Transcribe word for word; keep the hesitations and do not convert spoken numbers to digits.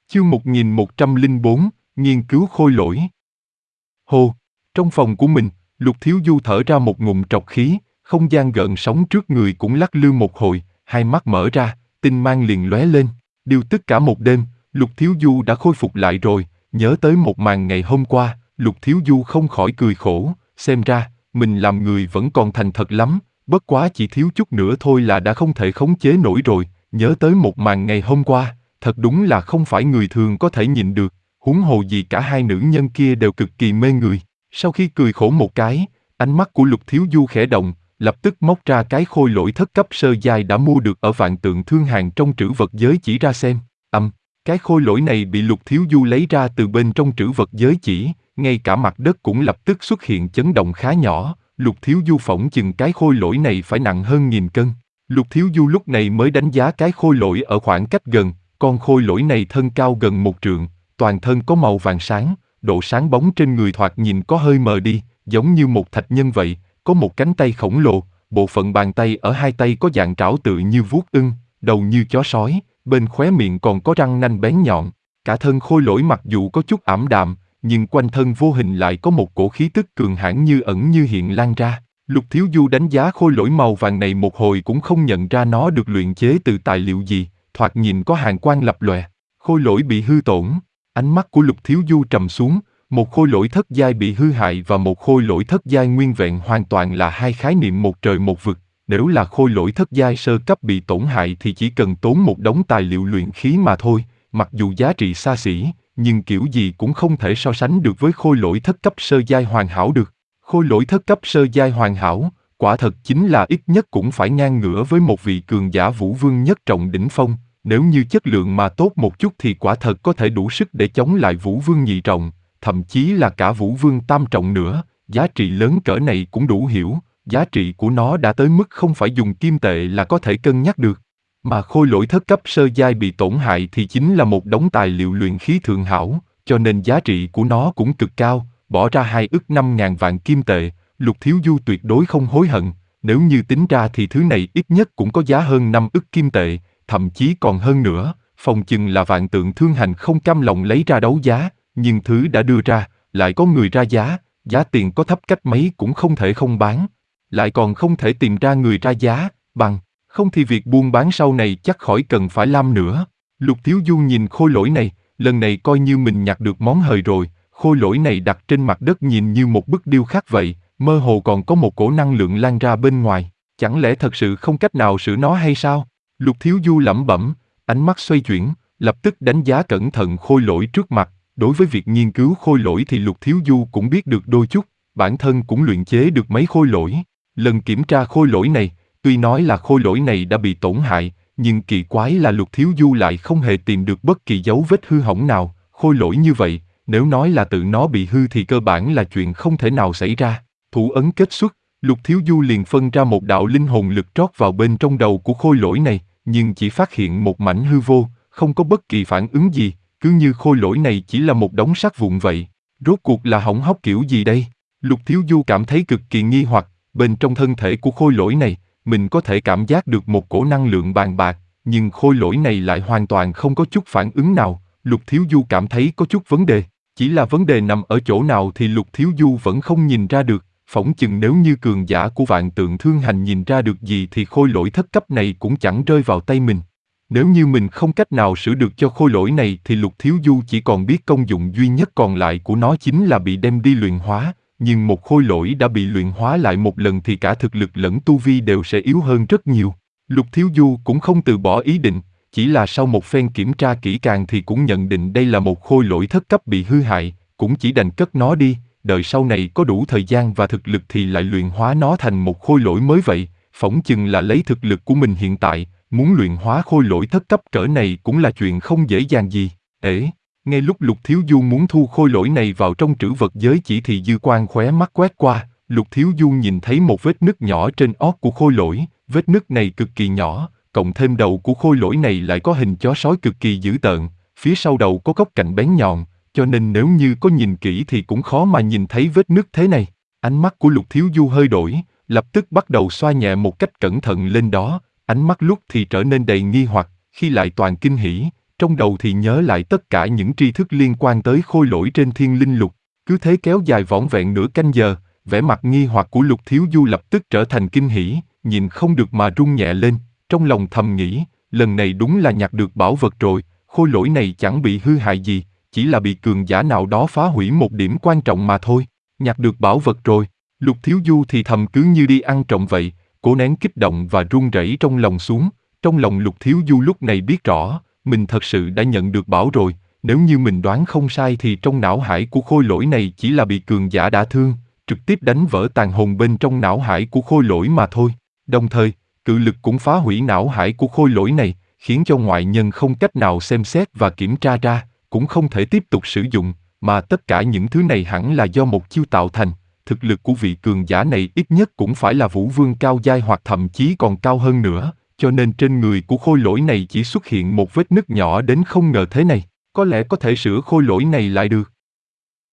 Chương một nghìn một trăm lẻ bốn, nghiên cứu khôi lỗi. Hồ, trong phòng của mình, Lục Thiếu Du thở ra một ngụm trọc khí, không gian gợn sóng trước người cũng lắc lư một hồi, hai mắt mở ra, tinh mang liền lóe lên. Điều tất cả một đêm, Lục Thiếu Du đã khôi phục lại rồi, nhớ tới một màn ngày hôm qua, Lục Thiếu Du không khỏi cười khổ, xem ra, mình làm người vẫn còn thành thật lắm, bất quá chỉ thiếu chút nữa thôi là đã không thể khống chế nổi rồi, nhớ tới một màn ngày hôm qua. Thật đúng là không phải người thường có thể nhịn được, huống hồ gì cả hai nữ nhân kia đều cực kỳ mê người. Sau khi cười khổ một cái, ánh mắt của Lục Thiếu Du khẽ động, lập tức móc ra cái khôi lỗi thất cấp sơ giai đã mua được ở Vạn Tượng Thương Hàng trong trữ vật giới chỉ ra xem. Âm, cái khôi lỗi này bị Lục Thiếu Du lấy ra từ bên trong trữ vật giới chỉ, ngay cả mặt đất cũng lập tức xuất hiện chấn động khá nhỏ. Lục Thiếu Du phỏng chừng cái khôi lỗi này phải nặng hơn nghìn cân. Lục Thiếu Du lúc này mới đánh giá cái khôi lỗi ở khoảng cách gần. Con khôi lỗi này thân cao gần một trượng, toàn thân có màu vàng sáng, độ sáng bóng trên người thoạt nhìn có hơi mờ đi, giống như một thạch nhân vậy, có một cánh tay khổng lồ, bộ phận bàn tay ở hai tay có dạng trảo tự như vuốt ưng, đầu như chó sói, bên khóe miệng còn có răng nanh bén nhọn. Cả thân khôi lỗi mặc dù có chút ảm đạm, nhưng quanh thân vô hình lại có một cổ khí tức cường hãn như ẩn như hiện lan ra. Lục Thiếu Du đánh giá khôi lỗi màu vàng này một hồi cũng không nhận ra nó được luyện chế từ tài liệu gì. Thoạt nhìn có hàn quang lập lòe, khôi lỗi bị hư tổn, ánh mắt của Lục Thiếu Du trầm xuống, một khôi lỗi thất giai bị hư hại và một khôi lỗi thất giai nguyên vẹn hoàn toàn là hai khái niệm một trời một vực. Nếu là khôi lỗi thất giai sơ cấp bị tổn hại thì chỉ cần tốn một đống tài liệu luyện khí mà thôi, mặc dù giá trị xa xỉ, nhưng kiểu gì cũng không thể so sánh được với khôi lỗi thất cấp sơ giai hoàn hảo được. Khôi lỗi thất cấp sơ giai hoàn hảo, quả thật chính là ít nhất cũng phải ngang ngửa với một vị cường giả vũ vương nhất trọng đỉnh phong, nếu như chất lượng mà tốt một chút thì quả thật có thể đủ sức để chống lại vũ vương nhị trọng, thậm chí là cả vũ vương tam trọng nữa, giá trị lớn cỡ này cũng đủ hiểu, giá trị của nó đã tới mức không phải dùng kim tệ là có thể cân nhắc được. Mà khôi lỗi thất cấp sơ giai bị tổn hại thì chính là một đống tài liệu luyện khí thượng hảo, cho nên giá trị của nó cũng cực cao, bỏ ra hai ức năm ngàn vạn kim tệ, Lục Thiếu Du tuyệt đối không hối hận, nếu như tính ra thì thứ này ít nhất cũng có giá hơn năm ức kim tệ, thậm chí còn hơn nữa, phòng chừng là Vạn Tượng Thương Hành không cam lòng lấy ra đấu giá, nhưng thứ đã đưa ra, lại có người ra giá, giá tiền có thấp cách mấy cũng không thể không bán, lại còn không thể tìm ra người ra giá, bằng, không thì việc buôn bán sau này chắc khỏi cần phải làm nữa. Lục Thiếu Du nhìn khôi lỗi này, lần này coi như mình nhặt được món hời rồi, khôi lỗi này đặt trên mặt đất nhìn như một bức điêu khắc vậy, mơ hồ còn có một cổ năng lượng lan ra bên ngoài, chẳng lẽ thật sự không cách nào sửa nó hay sao? Lục Thiếu Du lẩm bẩm, ánh mắt xoay chuyển, lập tức đánh giá cẩn thận khôi lỗi trước mặt. Đối với việc nghiên cứu khôi lỗi thì Lục Thiếu Du cũng biết được đôi chút, bản thân cũng luyện chế được mấy khôi lỗi. Lần kiểm tra khôi lỗi này, tuy nói là khôi lỗi này đã bị tổn hại, nhưng kỳ quái là Lục Thiếu Du lại không hề tìm được bất kỳ dấu vết hư hỏng nào. Khôi lỗi như vậy, nếu nói là tự nó bị hư thì cơ bản là chuyện không thể nào xảy ra. Thủ ấn kết xuất, Lục Thiếu Du liền phân ra một đạo linh hồn lực trót vào bên trong đầu của khôi lỗi này, nhưng chỉ phát hiện một mảnh hư vô, không có bất kỳ phản ứng gì, cứ như khôi lỗi này chỉ là một đống sắt vụn vậy. Rốt cuộc là hỏng hóc kiểu gì đây? Lục Thiếu Du cảm thấy cực kỳ nghi hoặc, bên trong thân thể của khôi lỗi này, mình có thể cảm giác được một cổ năng lượng bàn bạc, nhưng khôi lỗi này lại hoàn toàn không có chút phản ứng nào. Lục Thiếu Du cảm thấy có chút vấn đề, chỉ là vấn đề nằm ở chỗ nào thì Lục Thiếu Du vẫn không nhìn ra được. Phỏng chừng nếu như cường giả của Vạn Tượng Thương Hành nhìn ra được gì thì khôi lỗi thất cấp này cũng chẳng rơi vào tay mình. Nếu như mình không cách nào sửa được cho khôi lỗi này thì Lục Thiếu Du chỉ còn biết công dụng duy nhất còn lại của nó chính là bị đem đi luyện hóa, nhưng một khôi lỗi đã bị luyện hóa lại một lần thì cả thực lực lẫn tu vi đều sẽ yếu hơn rất nhiều. Lục Thiếu Du cũng không từ bỏ ý định, chỉ là sau một phen kiểm tra kỹ càng thì cũng nhận định đây là một khôi lỗi thất cấp bị hư hại, cũng chỉ đành cất nó đi. Đợi sau này có đủ thời gian và thực lực thì lại luyện hóa nó thành một khôi lỗi mới vậy, phỏng chừng là lấy thực lực của mình hiện tại, muốn luyện hóa khôi lỗi thất cấp cỡ này cũng là chuyện không dễ dàng gì. Ế, ngay lúc Lục Thiếu Du muốn thu khôi lỗi này vào trong trữ vật giới chỉ thì dư quang khóe mắt quét qua, Lục Thiếu Du nhìn thấy một vết nứt nhỏ trên ót của khôi lỗi, vết nứt này cực kỳ nhỏ, cộng thêm đầu của khôi lỗi này lại có hình chó sói cực kỳ dữ tợn, phía sau đầu có góc cạnh bén nhọn, cho nên nếu như có nhìn kỹ thì cũng khó mà nhìn thấy vết nứt thế này. Ánh mắt của Lục Thiếu Du hơi đổi, lập tức bắt đầu xoa nhẹ một cách cẩn thận lên đó, ánh mắt lúc thì trở nên đầy nghi hoặc, khi lại toàn kinh hỉ, trong đầu thì nhớ lại tất cả những tri thức liên quan tới khôi lỗi trên thiên linh lục. Cứ thế kéo dài vỏn vẹn nửa canh giờ, vẻ mặt nghi hoặc của Lục Thiếu Du lập tức trở thành kinh hỉ, nhìn không được mà run nhẹ lên, trong lòng thầm nghĩ, lần này đúng là nhặt được bảo vật rồi, khôi lỗi này chẳng bị hư hại gì, chỉ là bị cường giả nào đó phá hủy một điểm quan trọng mà thôi. Nhặt được bảo vật rồi, Lục Thiếu Du thì thầm cứ như đi ăn trộm vậy, cố nén kích động và run rẩy trong lòng xuống. Trong lòng Lục Thiếu Du lúc này biết rõ, mình thật sự đã nhận được bảo rồi, nếu như mình đoán không sai thì trong não hải của khôi lỗi này chỉ là bị cường giả đả thương, trực tiếp đánh vỡ tàn hồn bên trong não hải của khôi lỗi mà thôi. Đồng thời, cự lực cũng phá hủy não hải của khôi lỗi này, khiến cho ngoại nhân không cách nào xem xét và kiểm tra ra, cũng không thể tiếp tục sử dụng, mà tất cả những thứ này hẳn là do một chiêu tạo thành. Thực lực của vị cường giả này ít nhất cũng phải là vũ vương cao giai hoặc thậm chí còn cao hơn nữa, cho nên trên người của khôi lỗi này chỉ xuất hiện một vết nứt nhỏ đến không ngờ thế này. Có lẽ có thể sửa khôi lỗi này lại được.